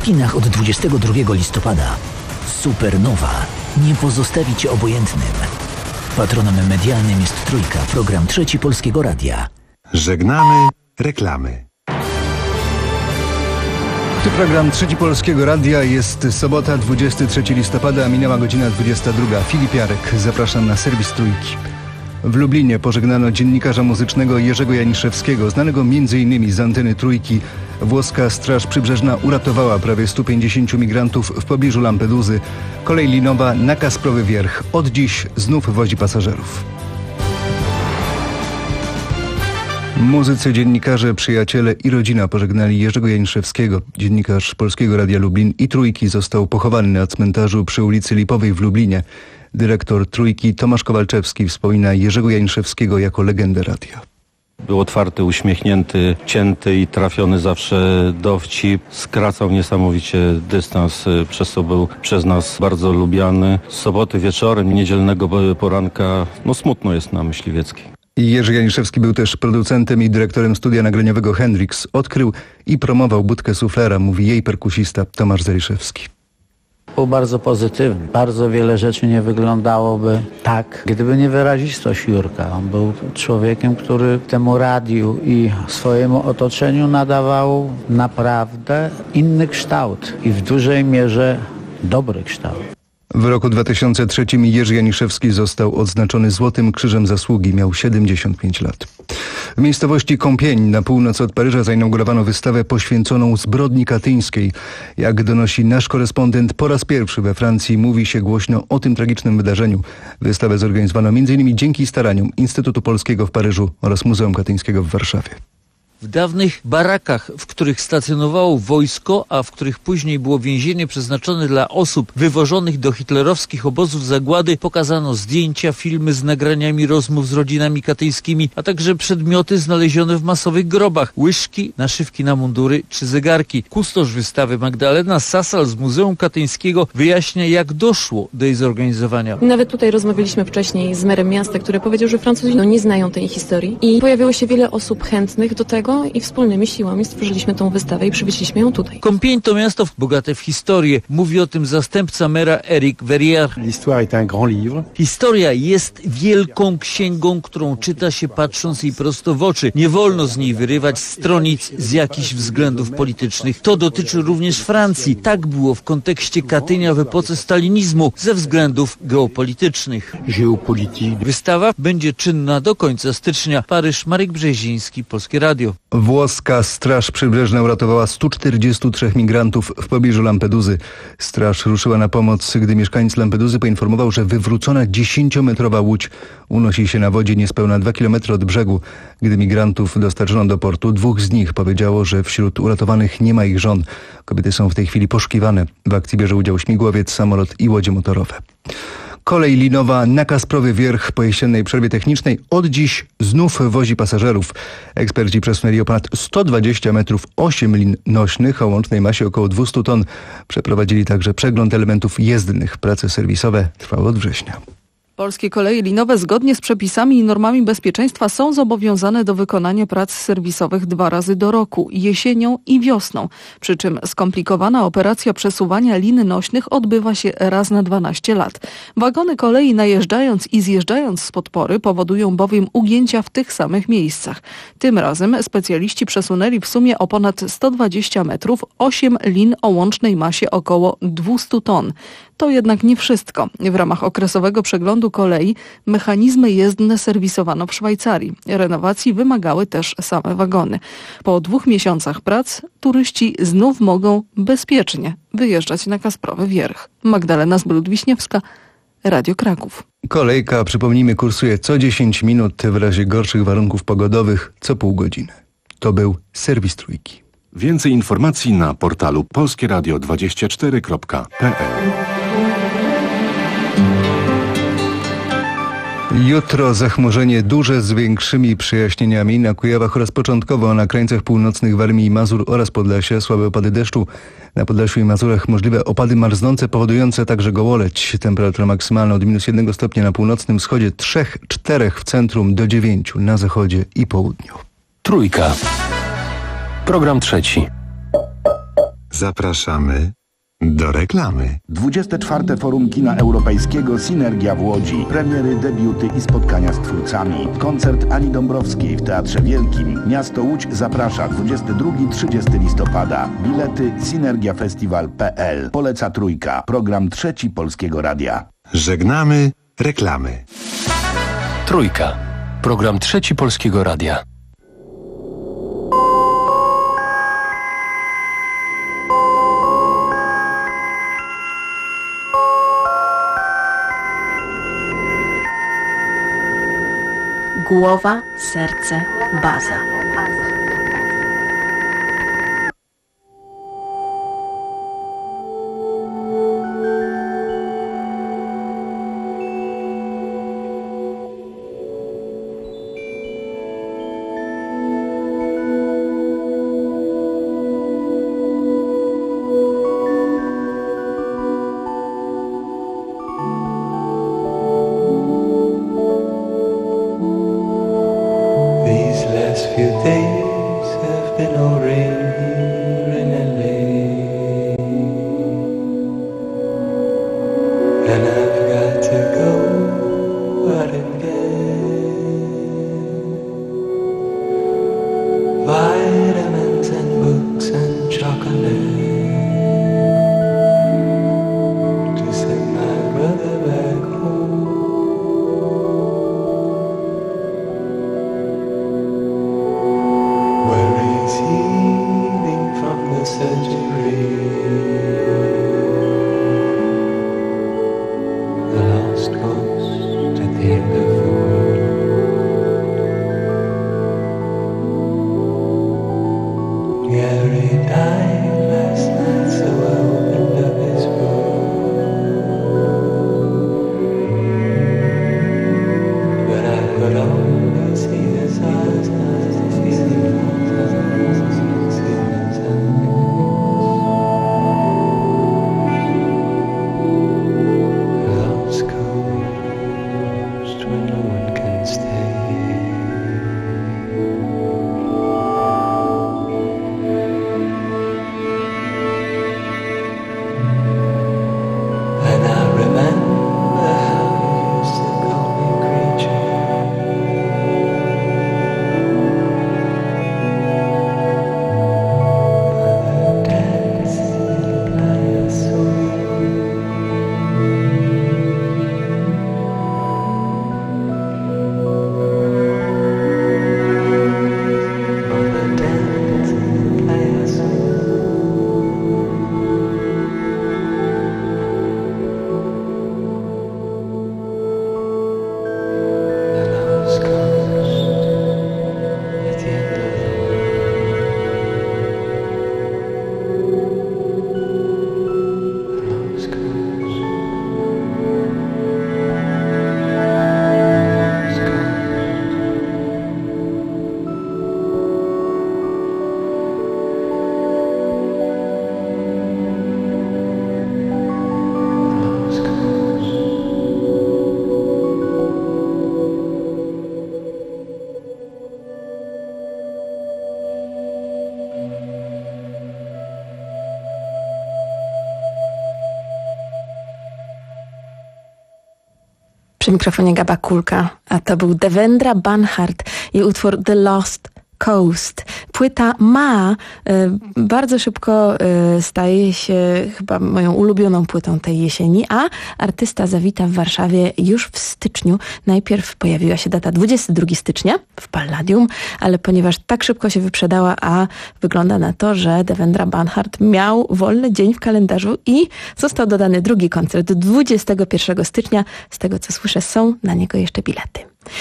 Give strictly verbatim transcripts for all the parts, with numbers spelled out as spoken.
kinach od dwudziestego drugiego listopada. Supernowa nie pozostawi Cię obojętnym. Patronem medialnym jest Trójka, program Trzeci Polskiego Radia. Żegnamy reklamy. Tu program Trzeci Polskiego Radia. Jest sobota, dwudziestego trzeciego listopada, minęła godzina dwudziesta druga. Filip Jarek, zapraszam na serwis Trójki. W Lublinie pożegnano dziennikarza muzycznego Jerzego Janiszewskiego, znanego m in z anteny Trójki. Włoska Straż Przybrzeżna uratowała prawie stu pięćdziesięciu migrantów w pobliżu Lampeduzy. Kolej linowa na Kasprowy Wierch od dziś znów wozi pasażerów. Muzycy, dziennikarze, przyjaciele i rodzina pożegnali Jerzego Janiszewskiego. Dziennikarz Polskiego Radia Lublin i Trójki został pochowany na cmentarzu przy ulicy Lipowej w Lublinie. Dyrektor Trójki Tomasz Kowalczewski wspomina Jerzego Janiszewskiego jako legendę radia. Był otwarty, uśmiechnięty, cięty i trafiony zawsze dowcip. Skracał niesamowicie dystans, przez co był przez nas bardzo lubiany. Z soboty wieczorem, niedzielnego poranka, no smutno jest na Myśliwieckiej. Jerzy Janiszewski był też producentem i dyrektorem studia nagraniowego Hendrix. Odkrył i promował budkę suflera, mówi jej perkusista Tomasz Zaliszewski. Był bardzo pozytywny. Bardzo wiele rzeczy nie wyglądałoby tak, gdyby nie wyrazistość Jurka. On był człowiekiem, który temu radiu i swojemu otoczeniu nadawał naprawdę inny kształt i w dużej mierze dobry kształt. W roku dwa tysiące trzecim Jerzy Janiszewski został odznaczony Złotym Krzyżem Zasługi. Miał siedemdziesiąt pięć lat. W miejscowości Compiègne na północ od Paryża zainaugurowano wystawę poświęconą zbrodni katyńskiej. Jak donosi nasz korespondent, po raz pierwszy we Francji mówi się głośno o tym tragicznym wydarzeniu. Wystawę zorganizowano m in dzięki staraniom Instytutu Polskiego w Paryżu oraz Muzeum Katyńskiego w Warszawie. W dawnych barakach, w których stacjonowało wojsko, a w których później było więzienie przeznaczone dla osób wywożonych do hitlerowskich obozów zagłady, pokazano zdjęcia, filmy z nagraniami rozmów z rodzinami katyńskimi, a także przedmioty znalezione w masowych grobach, łyżki, naszywki na mundury czy zegarki. Kustosz wystawy Magdalena Sasal z Muzeum Katyńskiego wyjaśnia, jak doszło do jej zorganizowania. Nawet tutaj rozmawialiśmy wcześniej z merem miasta, który powiedział, że Francuzi no, nie znają tej historii i pojawiło się wiele osób chętnych do tego, i wspólnymi siłami stworzyliśmy tą wystawę i przywieźliśmy ją tutaj. Compiègne to miasto bogate w historię. Mówi o tym zastępca mera Eric Verrier. Historia jest wielką księgą, którą czyta się patrząc jej prosto w oczy. Nie wolno z niej wyrywać stronic z jakichś względów politycznych. To dotyczy również Francji. Tak było w kontekście Katynia w epoce stalinizmu ze względów geopolitycznych. Wystawa będzie czynna do końca stycznia. Paryż, Marek Brzeziński, Polskie Radio. Włoska Straż Przybrzeżna uratowała stu czterdziestu trzech migrantów w pobliżu Lampeduzy. Straż ruszyła na pomoc, gdy mieszkaniec Lampeduzy poinformował, że wywrócona dziesięciometrowa łódź unosi się na wodzie niespełna dwa kilometry od brzegu. Gdy migrantów dostarczono do portu, dwóch z nich powiedziało, że wśród uratowanych nie ma ich żon. Kobiety są w tej chwili poszukiwane. W akcji bierze udział śmigłowiec, samolot i łodzie motorowe. Kolej linowa na Kasprowy Wierch po jesiennej przerwie technicznej od dziś znów wozi pasażerów. Eksperci przesunęli o ponad sto dwadzieścia metrów osiem lin nośnych o łącznej masie około dwieście ton. Przeprowadzili także przegląd elementów jezdnych. Prace serwisowe trwały od września. Polskie koleje linowe zgodnie z przepisami i normami bezpieczeństwa są zobowiązane do wykonania prac serwisowych dwa razy do roku, jesienią i wiosną. Przy czym skomplikowana operacja przesuwania lin nośnych odbywa się raz na dwanaście lat. Wagony kolei najeżdżając i zjeżdżając z podpory powodują bowiem ugięcia w tych samych miejscach. Tym razem specjaliści przesunęli w sumie o ponad sto dwadzieścia metrów osiem lin o łącznej masie około dwieście ton. To jednak nie wszystko. W ramach okresowego przeglądu kolei mechanizmy jezdne serwisowano w Szwajcarii. Renowacji wymagały też same wagony. Po dwóch miesiącach prac turyści znów mogą bezpiecznie wyjeżdżać na Kasprowy Wierch. Magdalena Zbród-Wiśniewska, Radio Kraków. Kolejka, przypomnijmy, kursuje co dziesięć minut, w razie gorszych warunków pogodowych co pół godziny. To był serwis Trójki. Więcej informacji na portalu polskie radio dwadzieścia cztery kropka p l. Jutro zachmurzenie duże z większymi przejaśnieniami na Kujawach oraz początkowo na krańcach północnych Warmii i Mazur oraz Podlasia. Słabe opady deszczu. Na Podlasiu i Mazurach możliwe opady marznące powodujące także gołoleć. Temperatura maksymalna od minus jednego stopnia na północnym wschodzie, trzech czterech w centrum do dziewięciu na zachodzie i południu. Trójka. Program trzeci. Zapraszamy do reklamy. dwudzieste czwarte Forum Kina Europejskiego Synergia w Łodzi. Premiery, debiuty i spotkania z twórcami. Koncert Ani Dąbrowskiej w Teatrze Wielkim. Miasto Łódź zaprasza dwudziestego drugiego do trzydziestego listopada. Bilety synergiafestiwal kropka p l. Poleca Trójka. Program Trzeci Polskiego Radia. Żegnamy reklamy. Trójka. Program Trzeci Polskiego Radia. Głowa, serce, baza. Przy mikrofonie Gaba Kulka, a to był Devendra Banhart i utwór The Lost Coast. Płyta Ma y, bardzo szybko y, staje się chyba moją ulubioną płytą tej jesieni, a artysta zawita w Warszawie już w styczniu. Najpierw pojawiła się data dwudziestego drugiego stycznia w Palladium, ale ponieważ tak szybko się wyprzedała, a wygląda na to, że Devendra Banhart miał wolny dzień w kalendarzu i został dodany drugi koncert dwudziestego pierwszego stycznia. Z tego co słyszę, są na niego jeszcze bilety.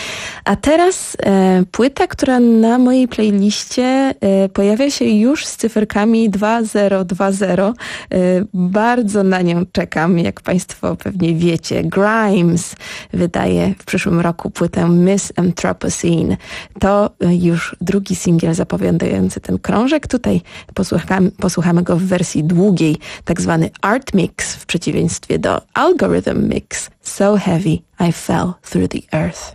A teraz e, płyta, która na mojej playliście e, pojawia się już z cyferkami dwa zero dwa zero. E, bardzo na nią czekam, jak Państwo pewnie wiecie. Grimes wydaje w przyszłym roku płytę Miss Anthropocene. To e, już drugi singiel zapowiadający ten krążek. Tutaj posłuchamy, posłuchamy go w wersji długiej, tak zwany Art Mix, w przeciwieństwie do Algorithm Mix. So heavy I fell through the earth.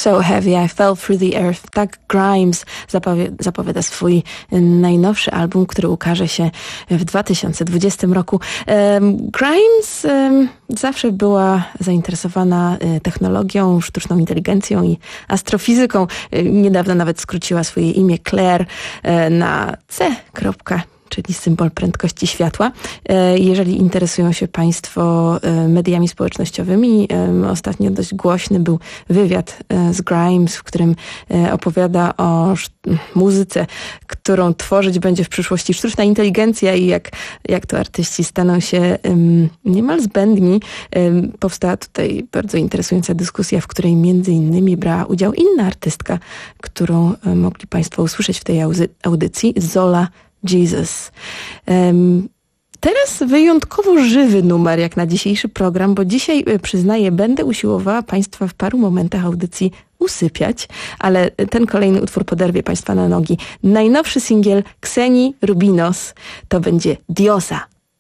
so heavy, I fell through the earth. Tak Grimes zapowie- zapowiada swój najnowszy album, który ukaże się w dwa tysiące dwudziestym roku. Um, Grimes um, zawsze była zainteresowana technologią, sztuczną inteligencją i astrofizyką. Niedawno nawet skróciła swoje imię Claire na C. czyli symbol prędkości światła. Jeżeli interesują się Państwo mediami społecznościowymi, ostatnio dość głośny był wywiad z Grimes, w którym opowiada o muzyce, którą tworzyć będzie w przyszłości sztuczna inteligencja i jak, jak to artyści staną się niemal zbędni. Powstała tutaj bardzo interesująca dyskusja, w której między innymi brała udział inna artystka, którą mogli Państwo usłyszeć w tej audycji, Zola Jesus. Um, teraz wyjątkowo żywy numer jak na dzisiejszy program, bo dzisiaj, przyznaję, będę usiłowała Państwa w paru momentach audycji usypiać, ale ten kolejny utwór poderwie Państwa na nogi. Najnowszy singiel Kseni Rubinos to będzie Diosa.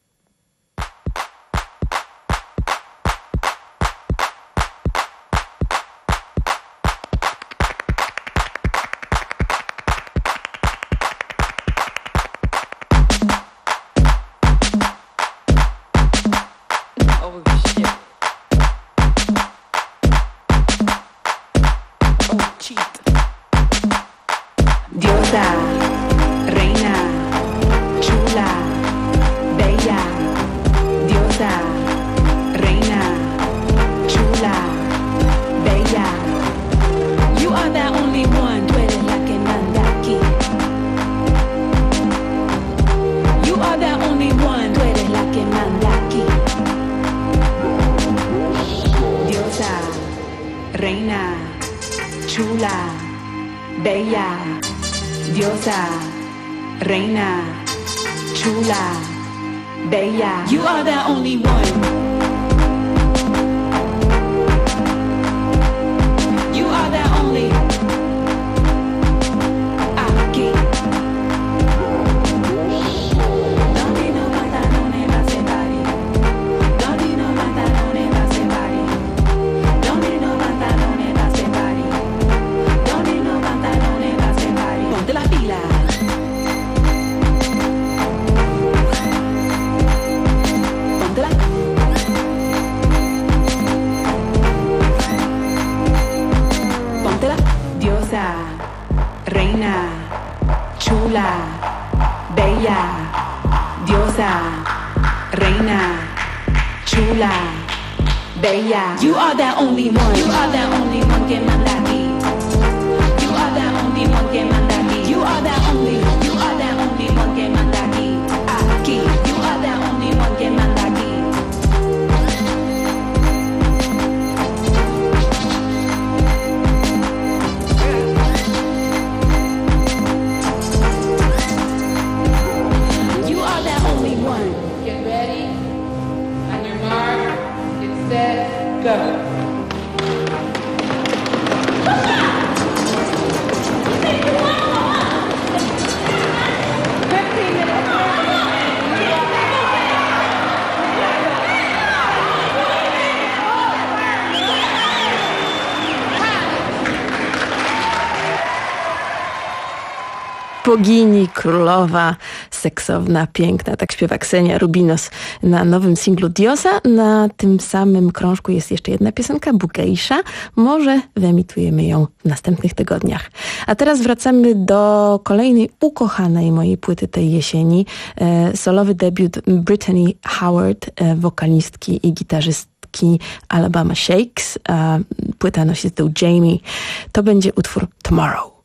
Bogini, królowa, seksowna, piękna, tak śpiewa Ksenia Rubinos na nowym singlu Diosa. Na tym samym krążku jest jeszcze jedna piosenka, Bugeisha. Może wyemitujemy ją w następnych tygodniach. A teraz wracamy do kolejnej ukochanej mojej płyty tej jesieni. E, solowy debiut Brittany Howard, e, wokalistki i gitarzystki Alabama Shakes. E, płyta nosi tytuł Jamie. To będzie utwór Tomorrow.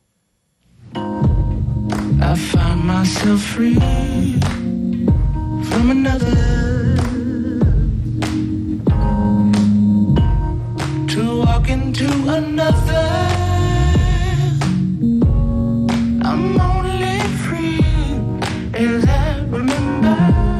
I find myself free from another to walk into another. I'm only free as I remember.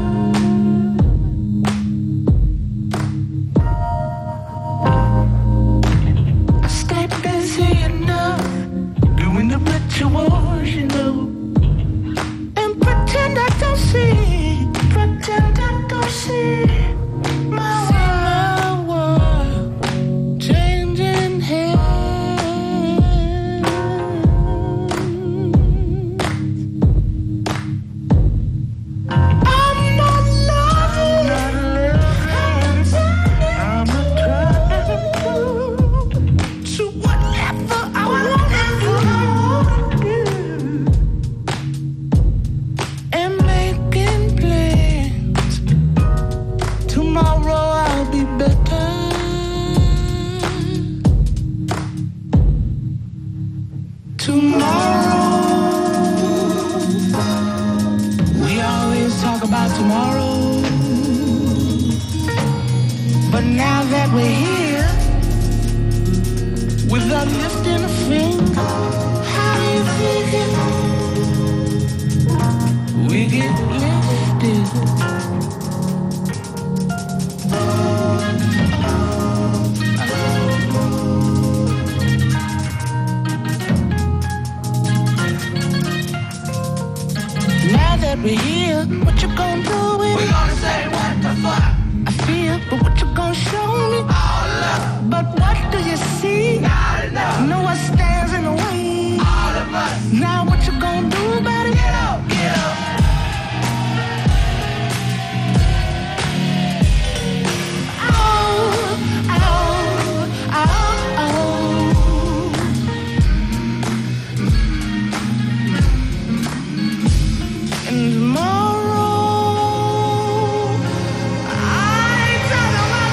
I stay busy enough doing the rituals, you know. Pretend I don't see, pretend I don't see my, see my world changing hands. tomorrow. But now that we're here, without lifting a finger, how do you figure we get lifted? Now that we're here, what you gonna do with it? We gonna say what the fuck I feel, but what you gonna show me? All love. But what do you see? Not enough. Know what stands in the way? All of us. Now what you gonna do about it? Get up, get up. Oh, oh, oh, oh. And tomorrow, I ain't talking about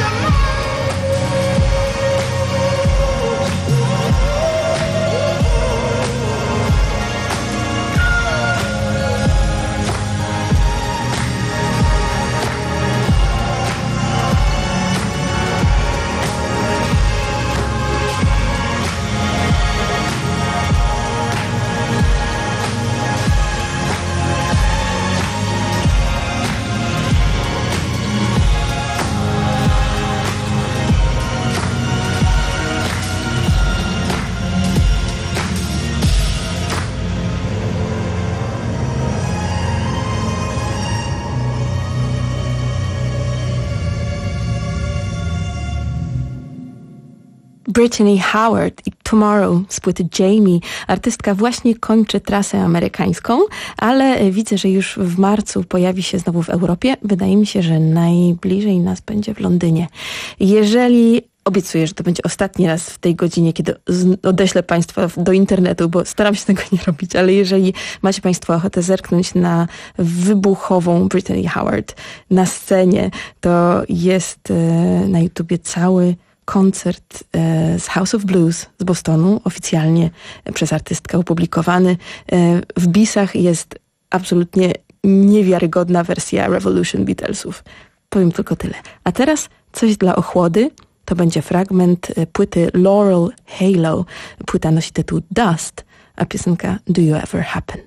Brittany Howard i Tomorrow z płyty Jamie. Artystka właśnie kończy trasę amerykańską, ale widzę, że już w marcu pojawi się znowu w Europie. Wydaje mi się, że najbliżej nas będzie w Londynie. Jeżeli obiecuję, że to będzie ostatni raz w tej godzinie, kiedy odeślę Państwa do internetu, bo staram się tego nie robić, ale jeżeli macie Państwo ochotę zerknąć na wybuchową Brittany Howard na scenie, to jest na YouTubie cały koncert z House of Blues z Bostonu, oficjalnie przez artystkę opublikowany. W bisach jest absolutnie niewiarygodna wersja Revolution Beatlesów. Powiem tylko tyle. A teraz coś dla ochłody. To będzie fragment płyty Laurel Halo. Płyta nosi tytuł Dust, a piosenka Do You Ever Happen?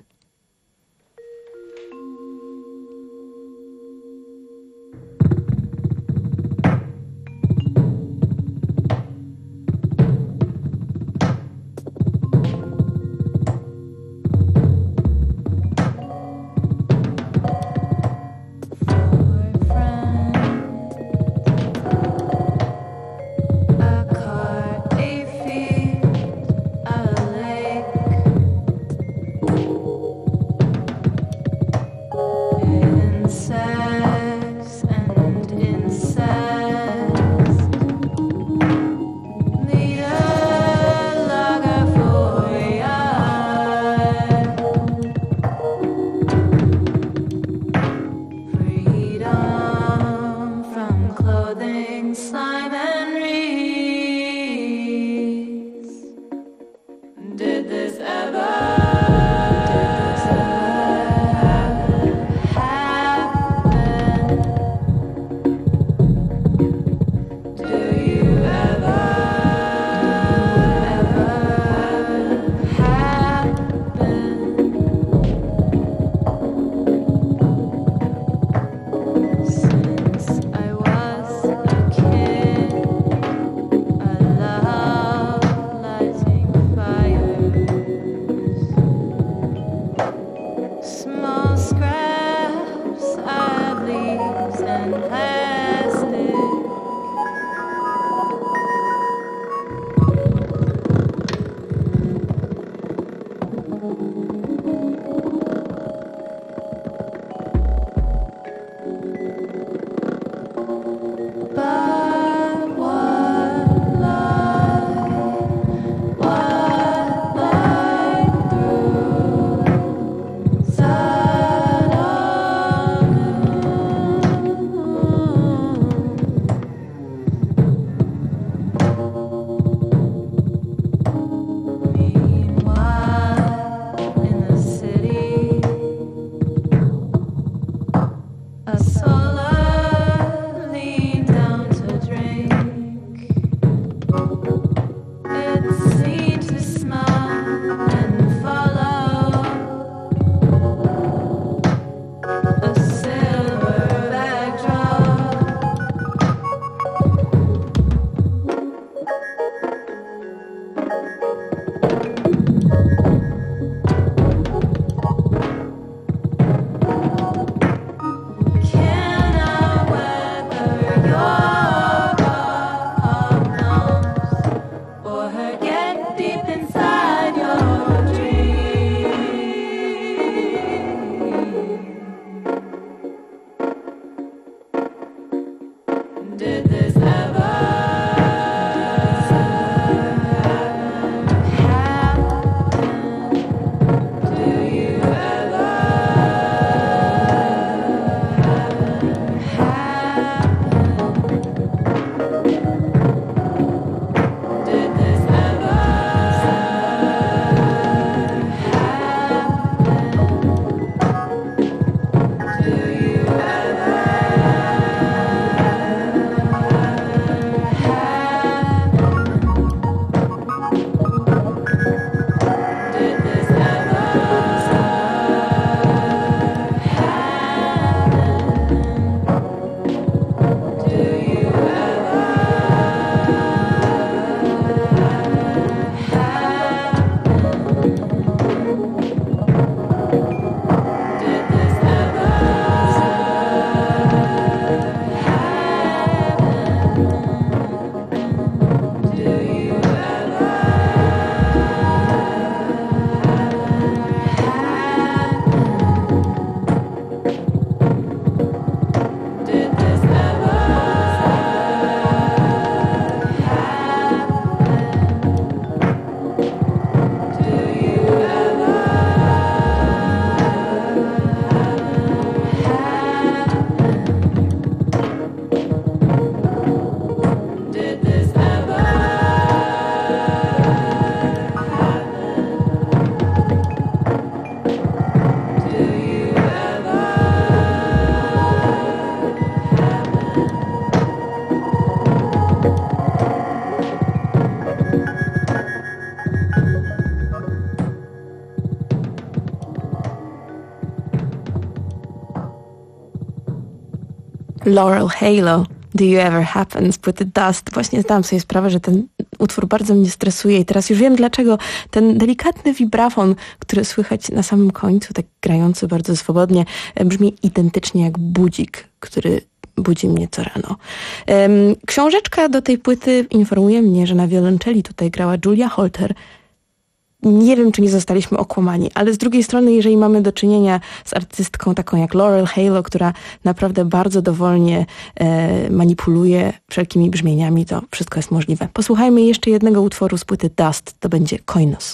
Laurel Halo, Do You Ever Happen z płyty Dust. Właśnie zdałam sobie sprawę, że ten utwór bardzo mnie stresuje i teraz już wiem dlaczego. Ten delikatny wibrafon, który słychać na samym końcu, tak grający bardzo swobodnie, brzmi identycznie jak budzik, który budzi mnie co rano. Książeczka do tej płyty informuje mnie, że na wiolonczeli tutaj grała Julia Holter. Nie wiem, czy nie zostaliśmy okłamani, ale z drugiej strony, jeżeli mamy do czynienia z artystką taką jak Laurel Halo, która naprawdę bardzo dowolnie e, manipuluje wszelkimi brzmieniami, to wszystko jest możliwe. Posłuchajmy jeszcze jednego utworu z płyty Dust, to będzie Koinos.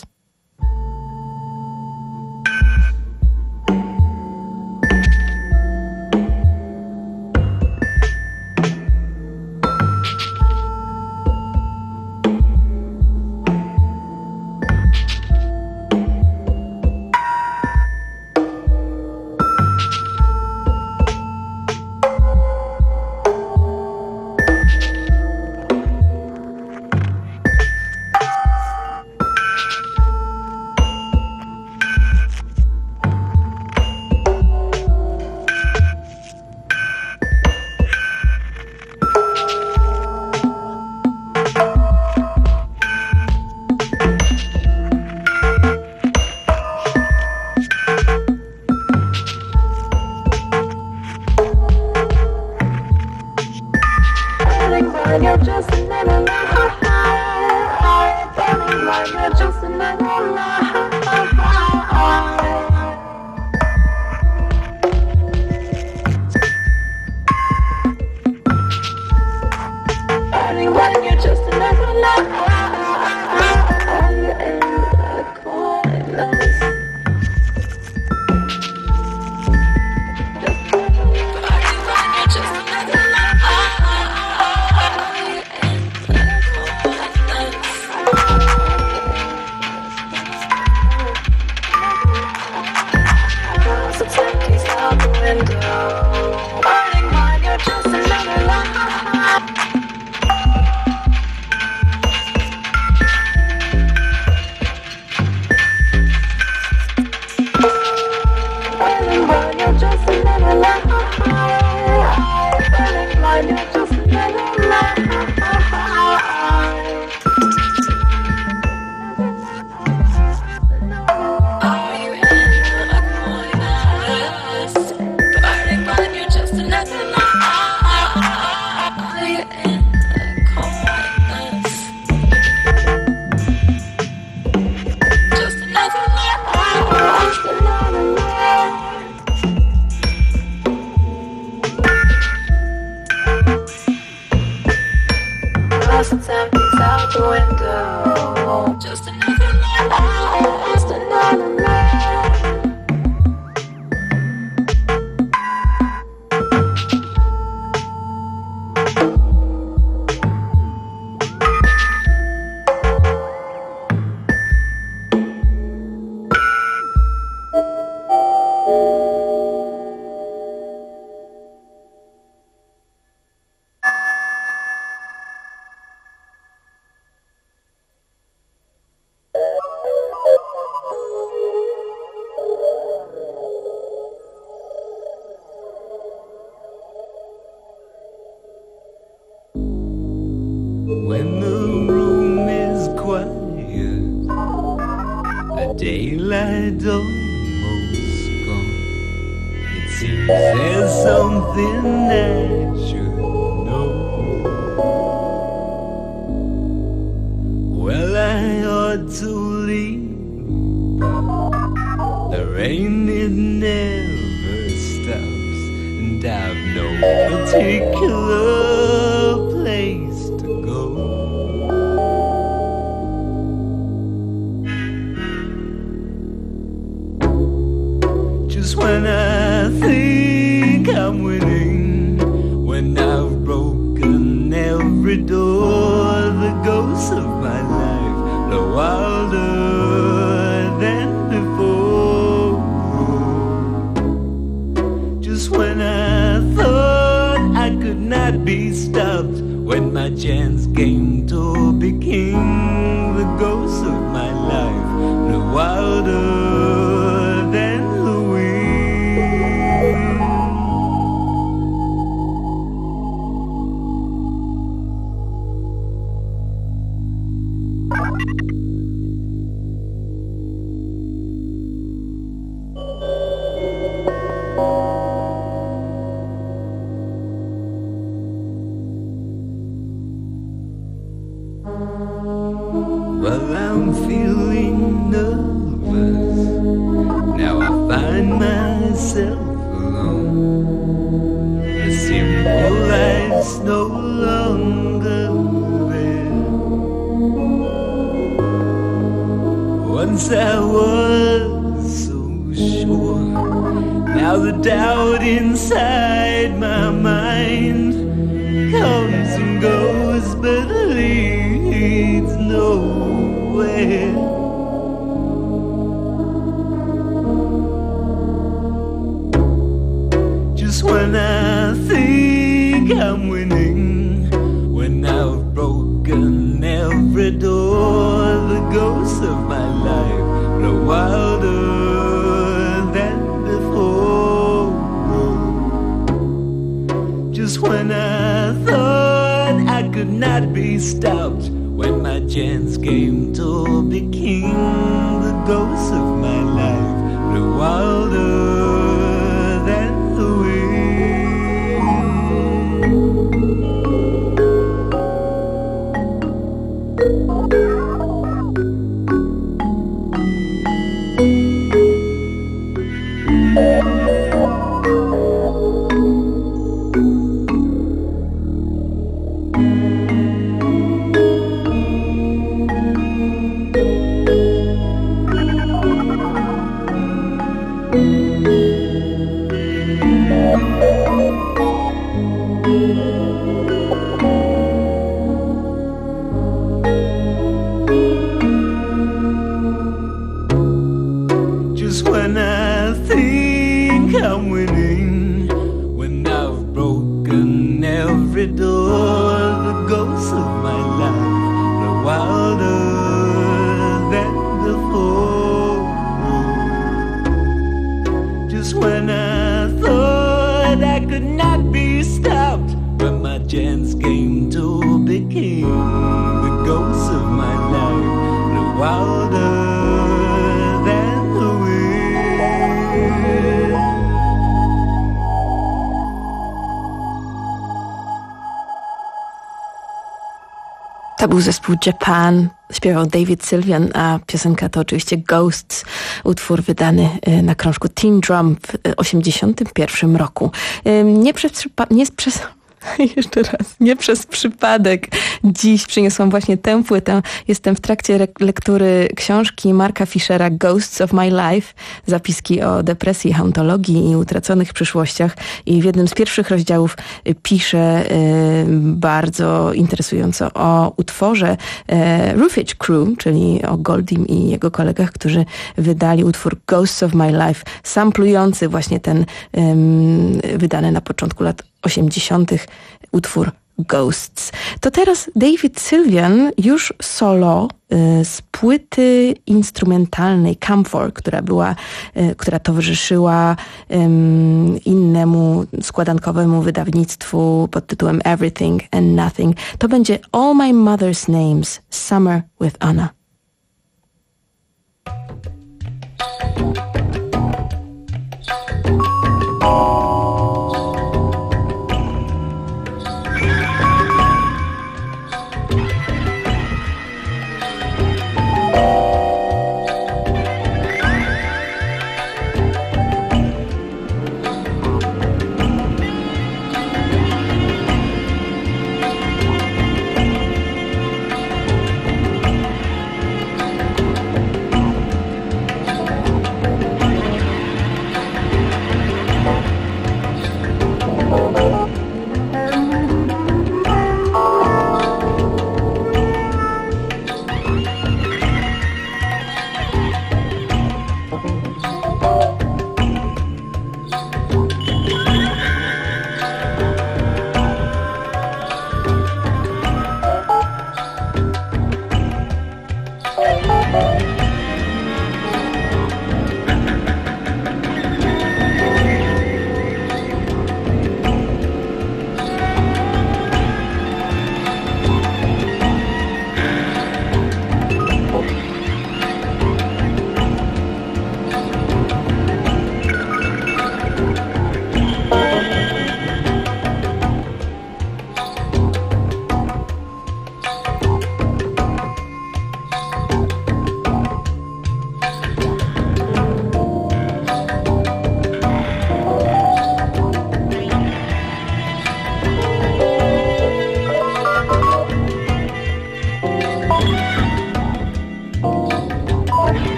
When the room is quiet, the daylight almost gone, it seems there's something I should know. Well, I ought to leave, the rain it never stops, and I've no particular place to go. Just when I think I'm winning, when I've broken every door, the ghosts of my life blow wilder than before. Just when I thought I could not be stopped, when my chance came to be king, the ghosts of my life blew wilder than the wind. myself alone. The simple life's no longer there. Once I was so sure, now the doubt inside my mind comes and goes but leads nowhere. Just when I think I'm winning, when I've broken every door, the ghosts of my life grow wilder than before. Just when I thought I could not be stopped, when my chance came to be king, the ghosts of my life grew wilder than the wind. Just when I think I'm winning, when I've broken every door, the ghosts of my life grow wilder than before. Just when I thought I could not be stopped, when my chance came to be king, the ghosts of my life grew wilder than the wind. To był zespół Japan, śpiewał David Sylvian, a piosenka to oczywiście Ghosts, utwór wydany na krążku Teen Drum w osiemdziesiątym pierwszym roku. Nie przez, nie przez Jeszcze raz, nie przez przypadek dziś przyniosłam właśnie tę płytę. Jestem w trakcie lektury książki Marka Fischera Ghosts of My Life, zapiski o depresji, hauntologii i utraconych przyszłościach. I w jednym z pierwszych rozdziałów pisze y, bardzo interesująco o utworze y, Roofage Crew, czyli o Goldim i jego kolegach, którzy wydali utwór Ghosts of My Life, samplujący właśnie ten y, wydany na początku lat osiemdziesiątych utwór Ghosts. To teraz David Sylvian już solo y, z płyty instrumentalnej Camphor, która była, y, która towarzyszyła y, innemu składankowemu wydawnictwu pod tytułem Everything and Nothing. To będzie All My Mother's Names, Summer with Anna.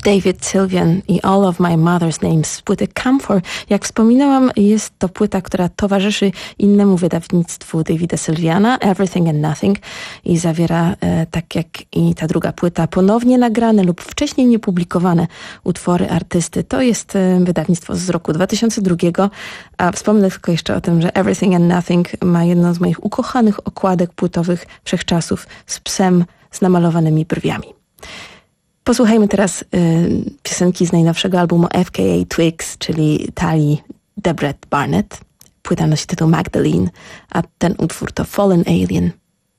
David Sylvian i All of My Mother's Names z płyty Camphor. Jak wspominałam, jest to płyta, która towarzyszy innemu wydawnictwu Davida Sylviana, Everything and Nothing, i zawiera, e, tak jak i ta druga płyta, ponownie nagrane lub wcześniej niepublikowane utwory artysty. To jest e, wydawnictwo z roku dwa tysiące drugiego, a wspomnę tylko jeszcze o tym, że Everything and Nothing ma jedną z moich ukochanych okładek płytowych wszechczasów z psem z namalowanymi brwiami. Posłuchajmy teraz y, piosenki z najnowszego albumu F K A Twigs, czyli Tali Debret Barnett. Płyta nosi tytuł Magdalene, a ten utwór to Fallen Alien.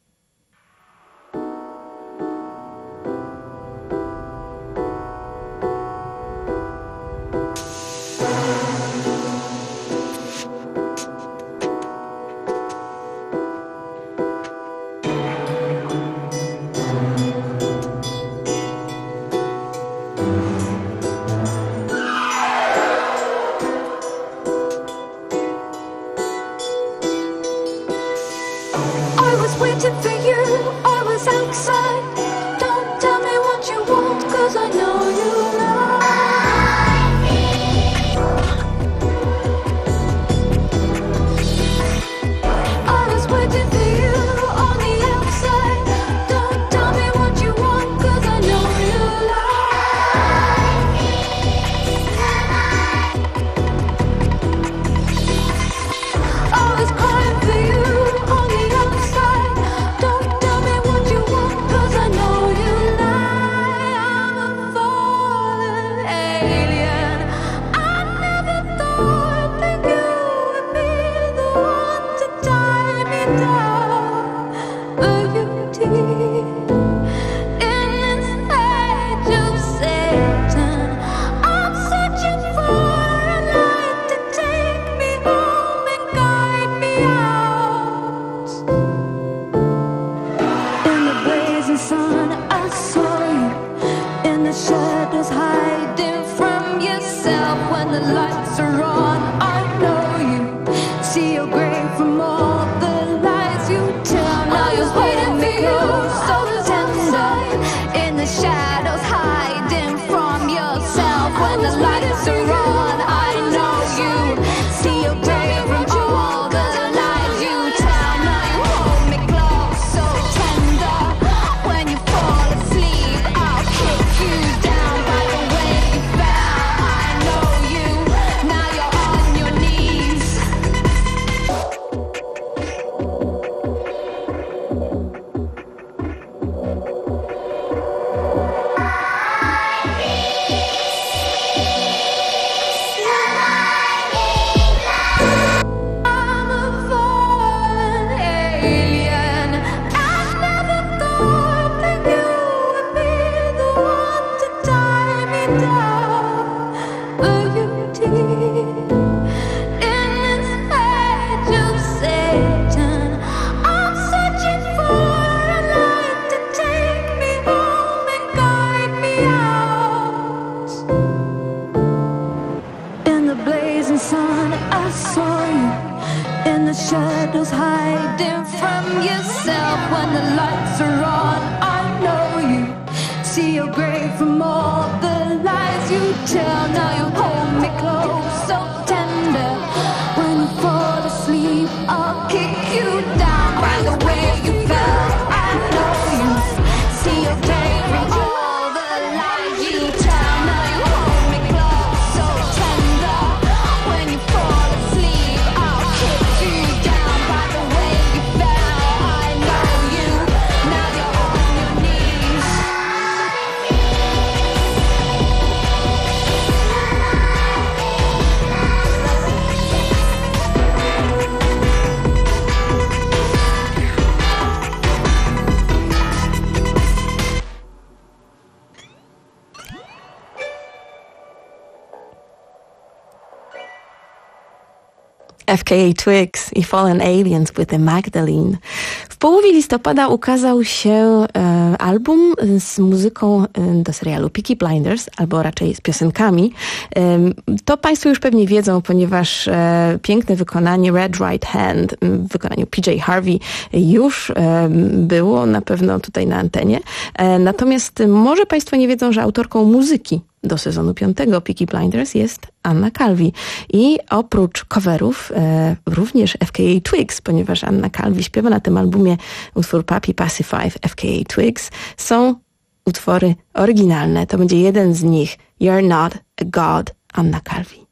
F K A Twigs i Fallen Aliens with the Magdalene. W połowie listopada ukazał się e, album z muzyką e, do serialu Peaky Blinders, albo raczej z piosenkami. E, to Państwo już pewnie wiedzą, ponieważ e, piękne wykonanie Red Right Hand w wykonaniu P J Harvey już e, było na pewno tutaj na antenie. E, natomiast może Państwo nie wiedzą, że autorką muzyki do sezonu piątego Peaky Blinders jest Anna Calvi. I oprócz coverów e, również F K A Twigs, ponieważ Anna Calvi śpiewa na tym albumie utwór Papi Pacify F K A Twigs, są utwory oryginalne. To będzie jeden z nich. You're Not a God, Anna Calvi.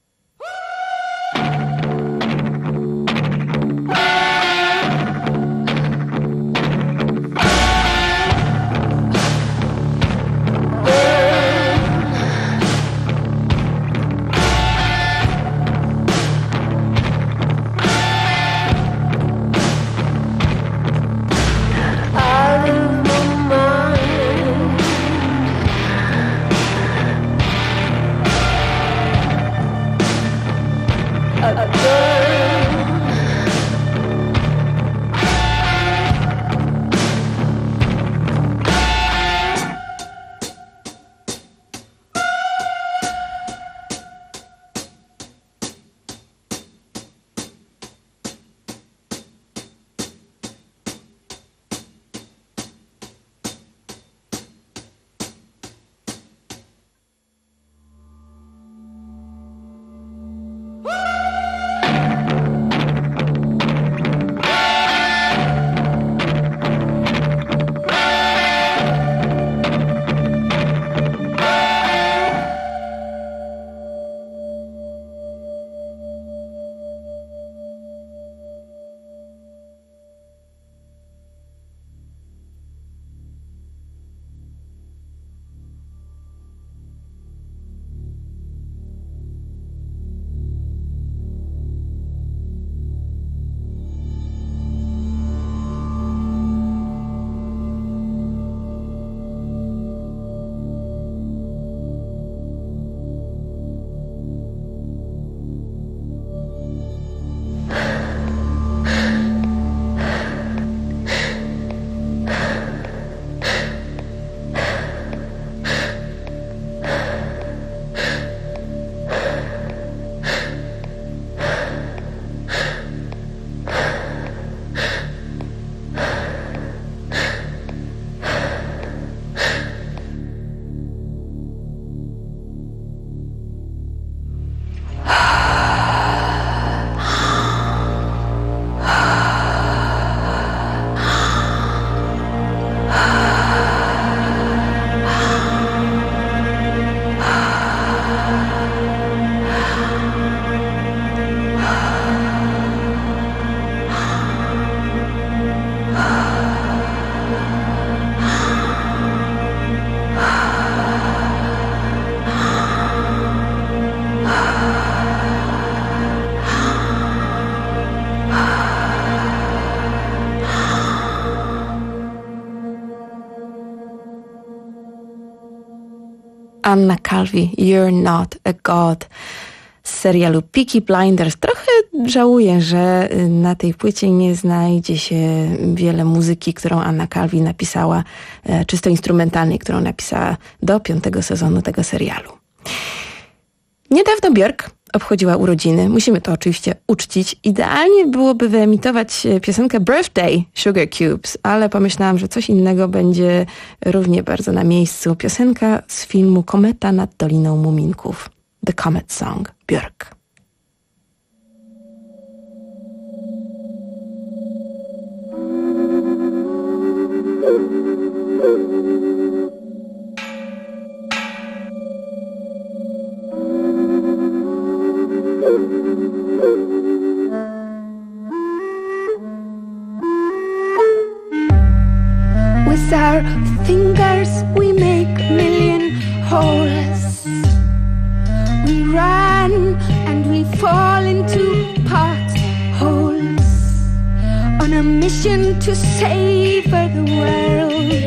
Anna Calvi, You're Not a God z serialu Peaky Blinders. Trochę żałuję, że na tej płycie nie znajdzie się wiele muzyki, którą Anna Calvi napisała, czysto instrumentalnej, którą napisała do piątego sezonu tego serialu. Niedawno Björk obchodziła urodziny. Musimy to oczywiście uczcić. Idealnie byłoby wyemitować piosenkę Birthday Sugar Cubes, ale pomyślałam, że coś innego będzie równie bardzo na miejscu. Piosenka z filmu Kometa nad Doliną Muminków. The Comet Song, Björk. With our fingers we make a million holes. We run and we fall into potholes on a mission to savor the world.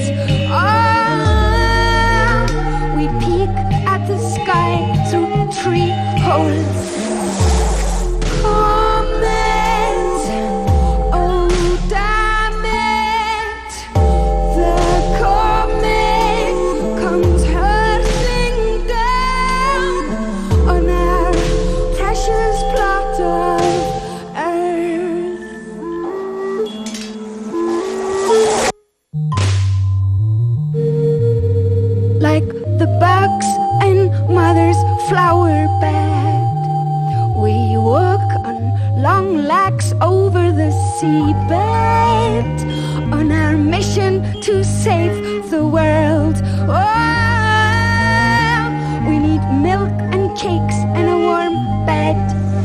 Oh, we peek at the sky through tree holes. Like the bugs I seabed on our mission to save the world. Oh, we need milk and cakes and a warm bed.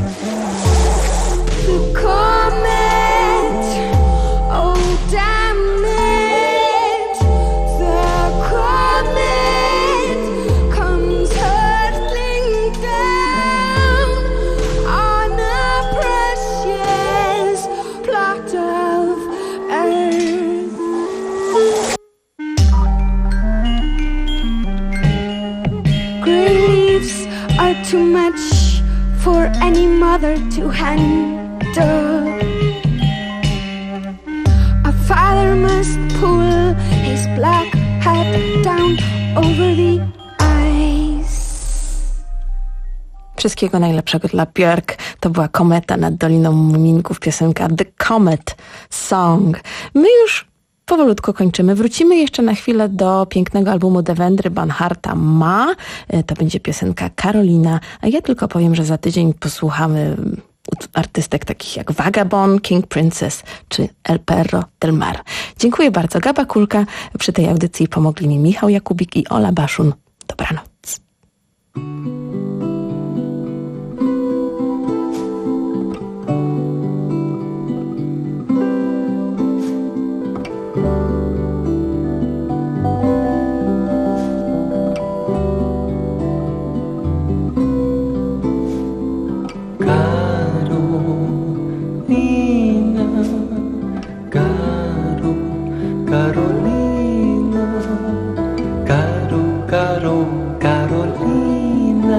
The comet, oh damn it, the comet comes hurtling down on a precious plot of earth. Griefs are too much for any mother to handle. A father must pull his black hat down over the eyes. Wszystkiego najlepszego dla Björk. To była Kometa nad Doliną Muminków, piosenka The Comet Song. My już powolutku kończymy. Wrócimy jeszcze na chwilę do pięknego albumu Devendry Banharta Ma. To będzie piosenka Karolina. A ja tylko powiem, że za tydzień posłuchamy artystek takich jak Vagabond, King Princess czy El Perro del Mar. Dziękuję bardzo. Gaba Kulka. Przy tej audycji pomogli mi Michał Jakubik i Ola Baszun. Dobranoc. Carolina, caro, caro, Carolina,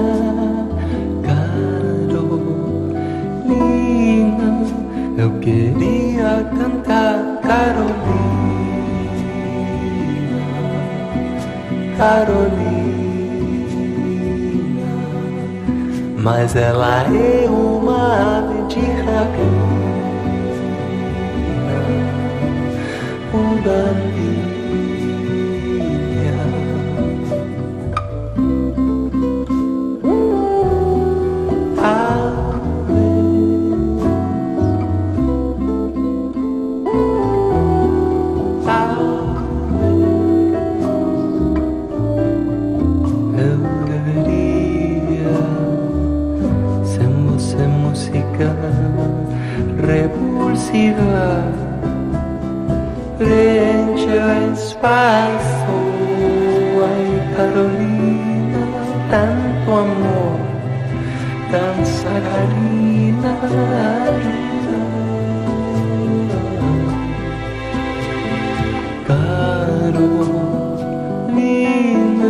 Carolina, eu queria cantar Carolina, Carolina, mas ela é uma ave de rapina. Eu deveria ser você música repulsiva frente ao espaço. Ai, Carolina, tanto amor, dança Carolina, Carolina,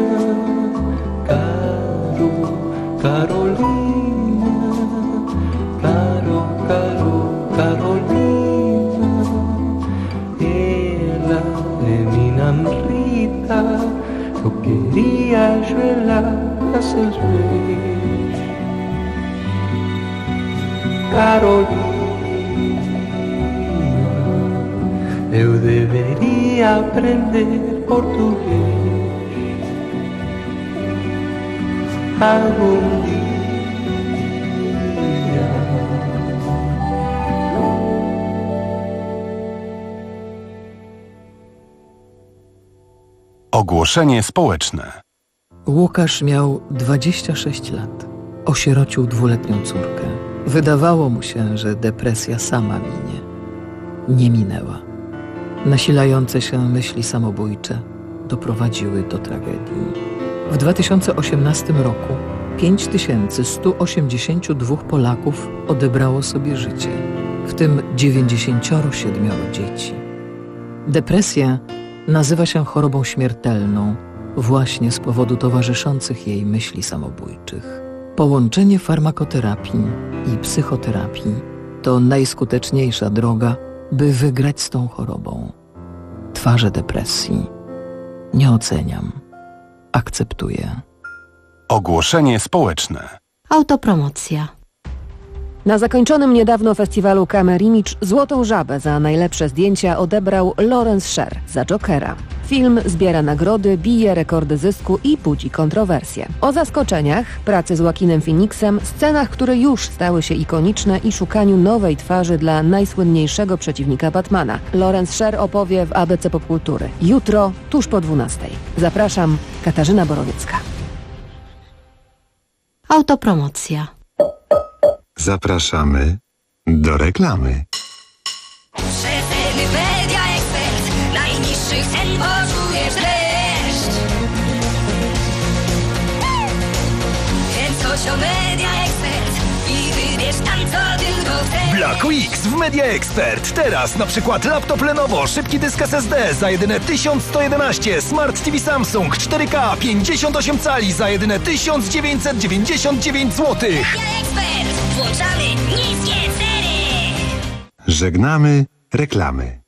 Caro, Carolina, Caro, Caro, Carolina. Ela é minha Rita, eu queria ajoelhar a seus pés. Carolina, eu deveria aprender português algum dia. Ogłoszenie społeczne. Łukasz miał dwadzieścia sześć lat. Osierocił dwuletnią córkę. Wydawało mu się, że depresja sama minie. Nie minęła. Nasilające się myśli samobójcze doprowadziły do tragedii. W dwa tysiące osiemnastym roku pięć tysięcy sto osiemdziesiąt dwa Polaków odebrało sobie życie, w tym dziewięćdziesiąt siedem dzieci. Depresja nazywa się chorobą śmiertelną właśnie z powodu towarzyszących jej myśli samobójczych. Połączenie farmakoterapii i psychoterapii to najskuteczniejsza droga, by wygrać z tą chorobą. Twarze depresji nie oceniam, akceptuję. Ogłoszenie społeczne. Autopromocja. Na zakończonym niedawno festiwalu Camera Image Złotą Żabę za najlepsze zdjęcia odebrał Lawrence Sher za Jokera. Film zbiera nagrody, bije rekordy zysku i budzi kontrowersje. O zaskoczeniach, pracy z Joaquinem Phoenixem, scenach, które już stały się ikoniczne i szukaniu nowej twarzy dla najsłynniejszego przeciwnika Batmana. Lorenz Scher opowie w A B C Popkultury. Jutro, tuż po dwunastej. Zapraszam, Katarzyna Borowiecka. Autopromocja. Zapraszamy do reklamy. Przeceny Media Expert. Najniższych cen poczujesz dreszcz. Kręć coś o Media Expert i wybierz tam, co tylko chcesz. Black Weeks w Media Expert. Teraz na przykład laptop Lenovo, szybki dysk S S D za jedyne tysiąc sto jedenaście, Smart T V Samsung cztery K pięćdziesiąt osiem cali za jedyne tysiąc dziewięćset dziewięćdziesiąt dziewięć złotych. Media Expert. Włączamy niskie ceny. Żegnamy reklamy.